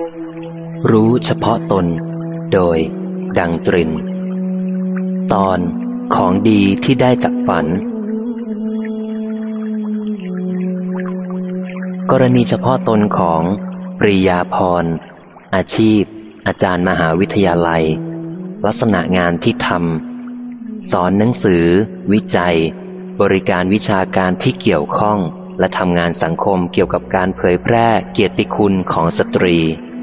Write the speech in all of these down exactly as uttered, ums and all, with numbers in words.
รู้เฉพาะตนโดยดังตรินตอนของดีที่ได้จากฝันกรณีเฉพาะตนของปรียาพรอาชีพอาจารย์มหาวิทยาลัยลักษณะงานที่ทำสอนหนังสือวิจัยบริการวิชาการที่เกี่ยวข้องและทำงานสังคมเกี่ยวกับการเผยแพร่เกียรติคุณของสตรี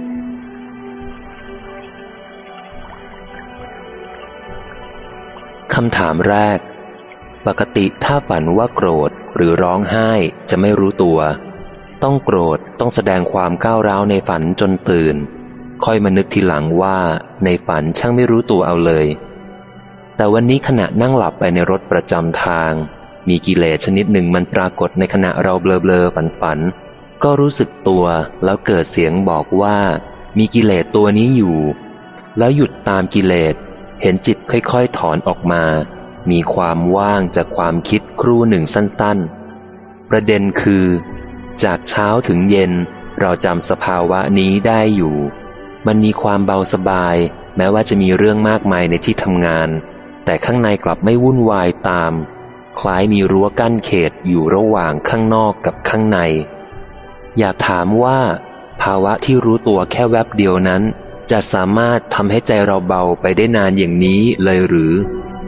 คำถามแรกปกติถ้าฝันว่าโกรธหรือร้องไห้จะไม่รู้ตัวต้องโกรธต้องแสดงความก้าวร้าวในฝันจนตื่นค่อยมานึกทีหลังว่าในฝันช่างไม่รู้ตัวเอาเลยแต่วันนี้ขณะนั่งหลับไปในรถประจำทางมีกิเลสชนิดหนึ่งมันปรากฏในขณะเราเบลอๆฝันๆก็รู้สึกตัวแล้วเกิดเสียงบอกว่ามีกิเลสตัวนี้อยู่แล้วหยุดตามกิเลสเห็นจิตค่อยๆถอนออกมามีความว่างจากความคิดครู่หนึ่งสั้นๆประเด็นคือจากเช้าถึงเย็นเราจำสภาวะนี้ได้อยู่มันมีความเบาสบายแม้ว่าจะมีเรื่องมากมายในที่ทำงานแต่ข้างในกลับไม่วุ่นวายตามคล้ายมีรั้วกั้นเขตอยู่ระหว่างข้างนอกกับข้างในอยากถามว่าภาวะที่รู้ตัวแค่แวบเดียวนั้นจะสามารถทำให้ใจเราเบาไปได้นานอย่างนี้เลยหรือ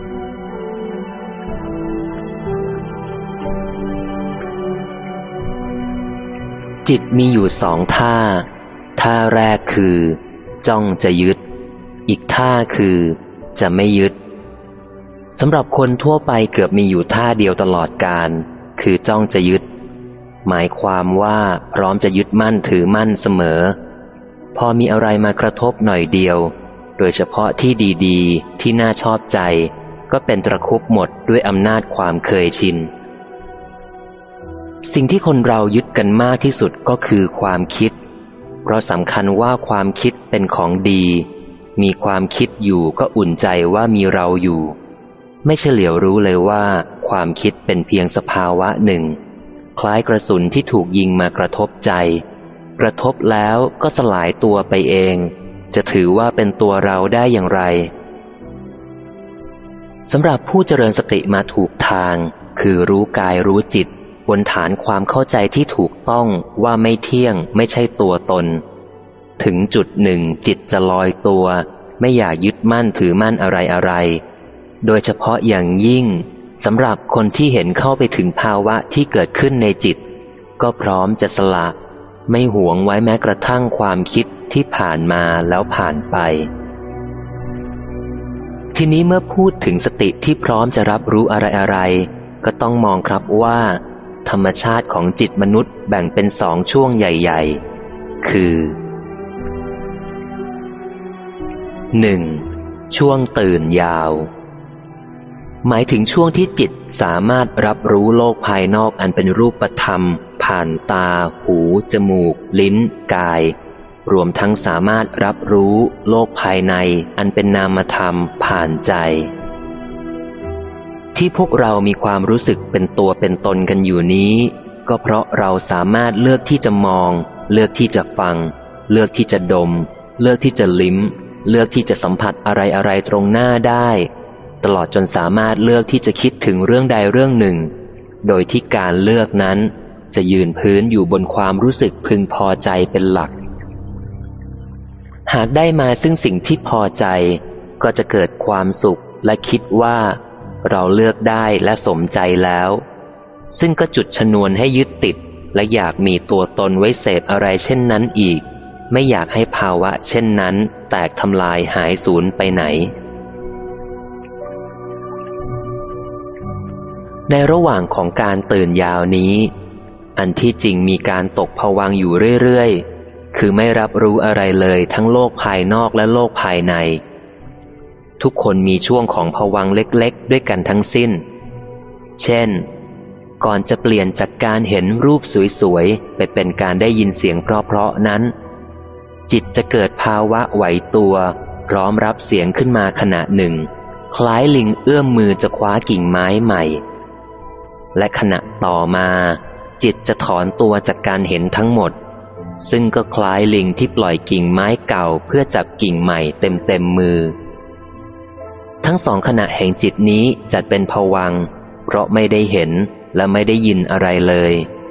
จิตมีอยู่สองท่าท่าแรกคือจ้องจะยึดอีกท่าคือจะไม่ยึดสำหรับคนทั่วไปเกือบมีอยู่ท่าเดียวตลอดกาลคือจ้องจะยึดหมายความว่าพร้อมจะยึดมั่นถือมั่นเสมอพอมีอะไรมากระทบหน่อยเดียวโดยเฉพาะที่ดีๆที่น่าชอบใจก็เป็นตะครุบหมดด้วยอำนาจความเคยชินสิ่งที่คนเรายึดกันมากที่สุดก็คือความคิดเพราะสำคัญว่าความคิดเป็นของดีมีความคิดอยู่ก็อุ่นใจว่ามีเราอยู่ไม่เฉลียวรู้เลยว่าความคิดเป็นเพียงสภาวะหนึ่งคล้ายกระสุนที่ถูกยิงมากระทบใจกระทบแล้วก็สลายตัวไปเองจะถือว่าเป็นตัวเราได้อย่างไรสำหรับผู้เจริญสติมาถูกทางคือรู้กายรู้จิตบนฐานความเข้าใจที่ถูกต้องว่าไม่เที่ยงไม่ใช่ตัวตนถึงจุดหนึ่งจิตจะลอยตัวไม่อยากยึดมั่นถือมั่นอะไรอะไรโดยเฉพาะอย่างยิ่งสำหรับคนที่เห็นเข้าไปถึงภาวะที่เกิดขึ้นในจิตก็พร้อมจะสละไม่หวงไว้แม้กระทั่งความคิดที่ผ่านมาแล้วผ่านไปทีนี้เมื่อพูดถึงสติที่พร้อมจะรับรู้อะไรอะไรก็ต้องมองครับว่าธรรมชาติของจิตมนุษย์แบ่งเป็นสองช่วงใหญ่ๆคือ หนึ่ง. ช่วงตื่นยาวหมายถึงช่วงที่จิตสามารถรับรู้โลกภายนอกอันเป็นรูปธรรมผ่านตาหูจมูกลิ้นกายรวมทั้งสามารถรับรู้โลกภายในอันเป็นนามธรรมผ่านใจที่พวกเรามีความรู้สึกเป็นตัวเป็นตนกันอยู่นี้ก็เพราะเราสามารถเลือกที่จะมองเลือกที่จะฟังเลือกที่จะดมเลือกที่จะลิ้มเลือกที่จะสัมผัสอะไรอะไรตรงหน้าได้ตลอดจนสามารถเลือกที่จะคิดถึงเรื่องใดเรื่องหนึ่งโดยที่การเลือกนั้นจะยืนพื้นอยู่บนความรู้สึกพึงพอใจเป็นหลักหากได้มาซึ่งสิ่งที่พอใจก็จะเกิดความสุขและคิดว่าเราเลือกได้และสมใจแล้วซึ่งก็จุดชนวนให้ยึดติดและอยากมีตัวตนไว้เสพอะไรเช่นนั้นอีกไม่อยากให้ภาวะเช่นนั้นแตกทำลายหายสูญไปไหนในระหว่างของการตื่นยาวนี้อันที่จริงมีการตกภวังค์อยู่เรื่อยๆคือไม่รับรู้อะไรเลยทั้งโลกภายนอกและโลกภายในทุกคนมีช่วงของภวังค์เล็กๆด้วยกันทั้งสิ้นเช่นก่อนจะเปลี่ยนจากการเห็นรูปสวยๆไปเป็นการได้ยินเสียงเพราะๆนั้นจิตจะเกิดภาวะไหวตัวพร้อมรับเสียงขึ้นมาขณะหนึ่งคล้ายลิงเอื้อมมือจะคว้ากิ่งไม้ใหม่และขณะต่อมาจิตจะถอนตัวจากการเห็นทั้งหมดซึ่งก็คล้ายลิงที่ปล่อยกิ่งไม้เก่าเพื่อจับกิ่งใหม่เต็มเต็มมือทั้งสองขณะแห่งจิตนี้จัดเป็นภวังค์เพราะไม่ได้เห็นและไม่ได้ยินอะไรเลย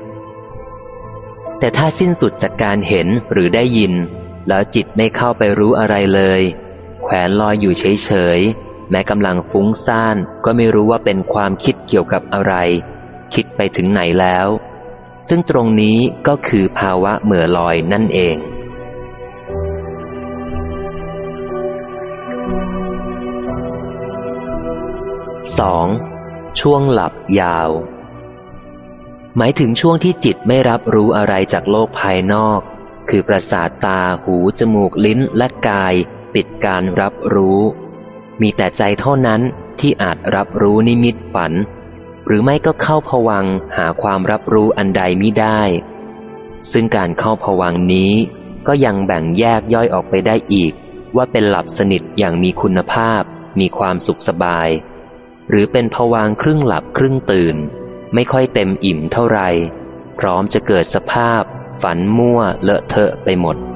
แต่ถ้าสิ้นสุดจากการเห็นหรือได้ยินแล้วจิตไม่เข้าไปรู้อะไรเลยแขวนลอยอยู่เฉยๆแม้กำลังฟุ้งซ่านก็ไม่รู้ว่าเป็นความคิดเกี่ยวกับอะไรคิดไปถึงไหนแล้วซึ่งตรงนี้ก็คือภาวะเหม่อลอยนั่นเองสอง ช่วงหลับยาวหมายถึงช่วงที่จิตไม่รับรู้อะไรจากโลกภายนอกคือประสาทตาหูจมูกลิ้นและกายปิดการรับรู้มีแต่ใจเท่านั้นที่อาจรับรู้นิมิตฝันหรือไม่ก็เข้าภวังค์หาความรับรู้อันใดมิได้ซึ่งการเข้าภวังค์นี้ก็ยังแบ่งแยกย่อยออกไปได้อีกว่าเป็นหลับสนิทอย่างมีคุณภาพมีความสุขสบายหรือเป็นภวังค์ครึ่งหลับครึ่งตื่นไม่ค่อยเต็มอิ่มเท่าไรพร้อมจะเกิดสภาพฝันมั่วเลอะเทอะไปหมด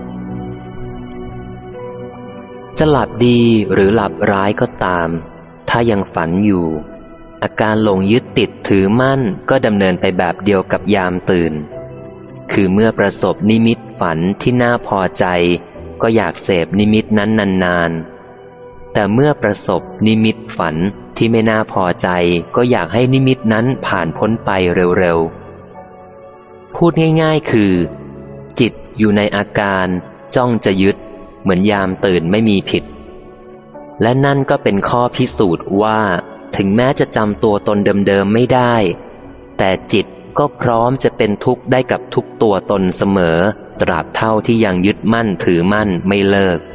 จะหลับดีหรือหลับร้ายก็ตามถ้ายังฝันอยู่อาการหลงยึดติดถือมั่นก็ดำเนินไปแบบเดียวกับยามตื่นคือเมื่อประสบนิมิตฝันที่น่าพอใจก็อยากเสพนิมิตนั้นนานๆแต่เมื่อประสบนิมิตฝันที่ไม่น่าพอใจก็อยากให้นิมิตนั้นผ่านพ้นไปเร็วๆพูดง่ายๆคือจิตอยู่ในอาการจ้องจะยึดเหมือนยามตื่นไม่มีผิดและนั่นก็เป็นข้อพิสูจน์ว่าถึงแม้จะจำตัวตนเดิมๆไม่ได้แต่จิตก็พร้อมจะเป็นทุกข์ได้กับทุกตัวตนเสมอตราบเท่าที่ยังยึดมั่นถือมั่นไม่เลิก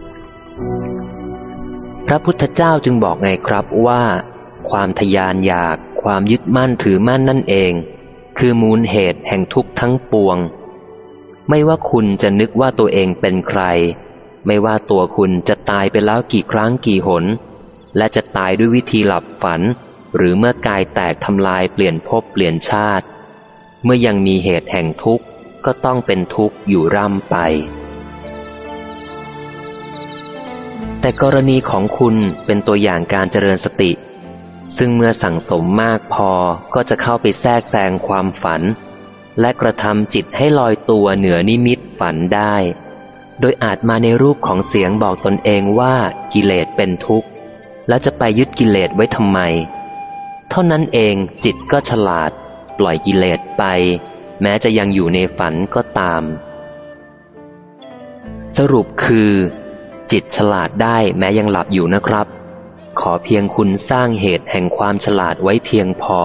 พระพุทธเจ้าจึงบอกไงครับว่าความทยานอยากความยึดมั่นถือมั่นนั่นเองคือมูลเหตุแห่งทุกข์ทั้งปวงไม่ว่าคุณจะนึกว่าตัวเองเป็นใครไม่ว่าตัวคุณจะตายไปแล้วกี่ครั้งกี่หนและจะตายด้วยวิธีหลับฝันหรือเมื่อกายแตกทำลายเปลี่ยนภพเปลี่ยนชาติเมื่อยังมีเหตุแห่งทุกข์ก็ต้องเป็นทุกข์อยู่ร่ำไปแต่กรณีของคุณเป็นตัวอย่างการเจริญสติซึ่งเมื่อสั่งสมมากพอก็จะเข้าไปแทรกแซงความฝันและกระทำจิตให้ลอยตัวเหนือนิมิตฝันได้โดยอาจมาในรูปของเสียงบอกตนเองว่ากิเลสเป็นทุกข์แล้วจะไปยึดกิเลสไว้ทำไมเท่านั้นเองจิตก็ฉลาดปล่อยกิเลสไปแม้จะยังอยู่ในฝันก็ตามสรุปคือจิตฉลาดได้แม้ยังหลับอยู่นะครับขอเพียงคุณสร้างเหตุแห่งความฉลาดไว้เพียงพอ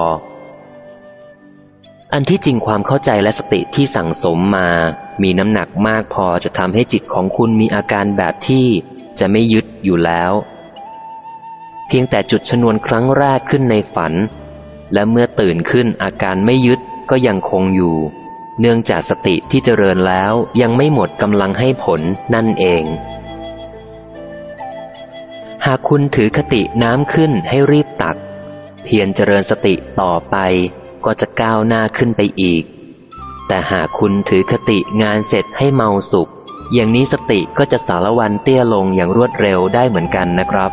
อันที่จริงความเข้าใจและสติที่สั่งสมมามีน้ำหนักมากพอจะทำให้จิตของคุณมีอาการแบบที่จะไม่ยึดอยู่แล้วเพียงแต่จุดชนวนครั้งแรกขึ้นในฝันและเมื่อตื่นขึ้นอาการไม่ยึดก็ยังคงอยู่เนื่องจากสติที่เจริญแล้วยังไม่หมดกำลังให้ผลนั่นเองหากคุณถือคติน้ำขึ้นให้รีบตักเพียรเจริญสติต่อไปก็จะก้าวหน้าขึ้นไปอีกแต่หากคุณถือคติงานเสร็จให้เมาสุขอย่างนี้สติก็จะสารวันเตี้ยลงอย่างรวดเร็วได้เหมือนกันนะครับ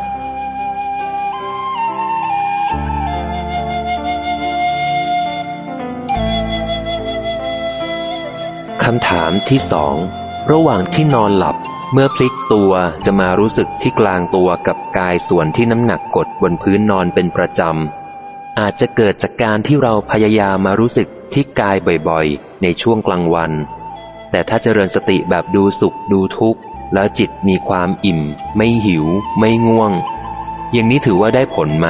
คำถามที่สองระหว่างที่นอนหลับเมื่อพลิกตัวจะมารู้สึกที่กลางตัวกับกายส่วนที่น้ำหนักกดบนพื้นนอนเป็นประจำอาจจะเกิดจากการที่เราพยายามมารู้สึกที่กายบ่อยๆในช่วงกลางวันแต่ถ้าเจริญสติแบบดูสุขดูทุกข์แล้วจิตมีความอิ่มไม่หิวไม่ง่วงอย่างนี้ถือว่าได้ผลไหม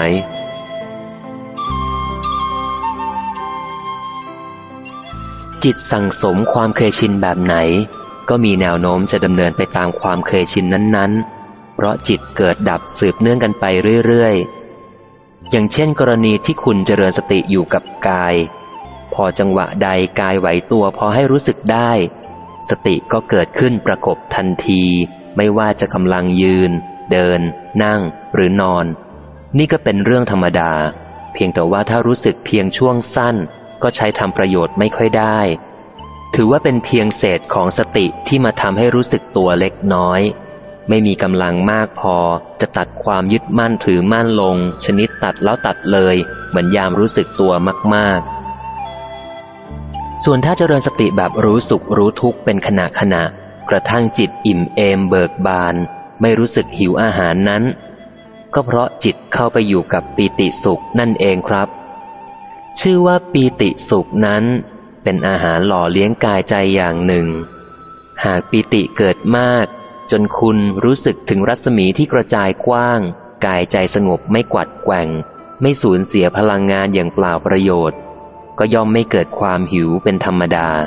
จิตสั่งสมความเคยชินแบบไหนก็มีแนวโน้มจะดำเนินไปตามความเคยชินนั้นๆเพราะจิตเกิดดับสืบเนื่องกันไปเรื่อยๆอย่างเช่นกรณีที่คุณเจริญสติอยู่กับกายพอจังหวะใดกายไหวตัวพอให้รู้สึกได้สติก็เกิดขึ้นประกบทันทีไม่ว่าจะกำลังยืนเดินนั่งหรือนอนนี่ก็เป็นเรื่องธรรมดาเพียงแต่ว่าถ้ารู้สึกเพียงช่วงสั้นก็ใช้ทำประโยชน์ไม่ค่อยได้ถือว่าเป็นเพียงเศษของสติที่มาทำให้รู้สึกตัวเล็กน้อยไม่มีกำลังมากพอจะตัดความยึดมั่นถือมั่นลงชนิดตัดแล้วตัดเลยเหมือนยามรู้สึกตัวมากๆส่วนถ้าเจริญสติแบบรู้สุขรู้ทุกข์เป็นขณะขณะกระทั่งจิตอิ่มเอมเบิกบานไม่รู้สึกหิวอาหารนั้นก็เพราะจิตเข้าไปอยู่กับปีติสุขนั่นเองครับชื่อว่าปีติสุขนั้นเป็นอาหารหล่อเลี้ยงกายใจอย่างหนึ่งหากปีติเกิดมากจนคุณรู้สึกถึงรัศมีที่กระจายกว้างกายใจสงบไม่กวัดแกว่งไม่สูญเสียพลังงานอย่างเปล่าประโยชน์ก็ย่อมไม่เกิดความหิวเป็นธรรมดา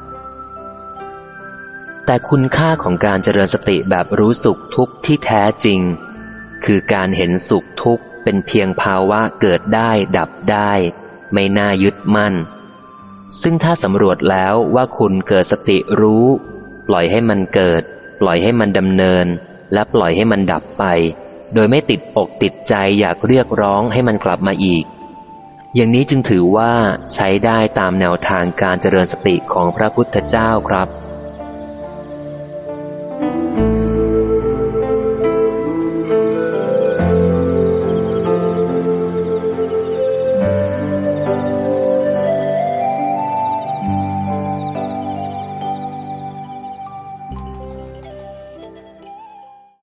แต่คุณค่าของการเจริญสติแบบรู้สุขทุกข์ที่แท้จริงคือการเห็นสุขทุกข์เป็นเพียงภาวะเกิดได้ดับได้ไม่น่ายึดมั่นซึ่งถ้าสำรวจแล้วว่าคุณเกิดสติรู้ปล่อยให้มันเกิดปล่อยให้มันดำเนินและปล่อยให้มันดับไปโดยไม่ติดอกติดใจอยากเรียกร้องให้มันกลับมาอีกอย่างนี้จึงถือว่าใช้ได้ตามแนวทางการเจริญสติของพระพุทธเจ้าครับ